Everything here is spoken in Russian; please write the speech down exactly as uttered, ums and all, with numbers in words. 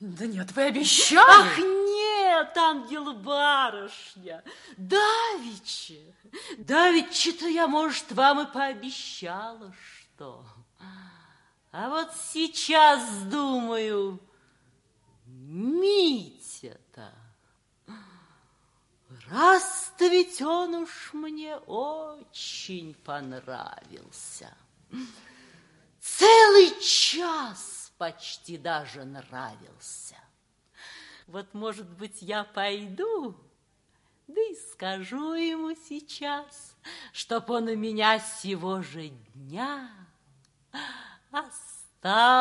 Да нет, вы обещали. Ах, нет, ангел-барышня, давеча, давеча-то я, может, вам и пообещала, что... А вот сейчас думаю, Митя-то, раз-то ведь он уж мне очень понравился. Целый час почти даже нравился. Вот, может быть, я пойду, да и скажу ему сейчас, чтоб он у меня сего же дня остался.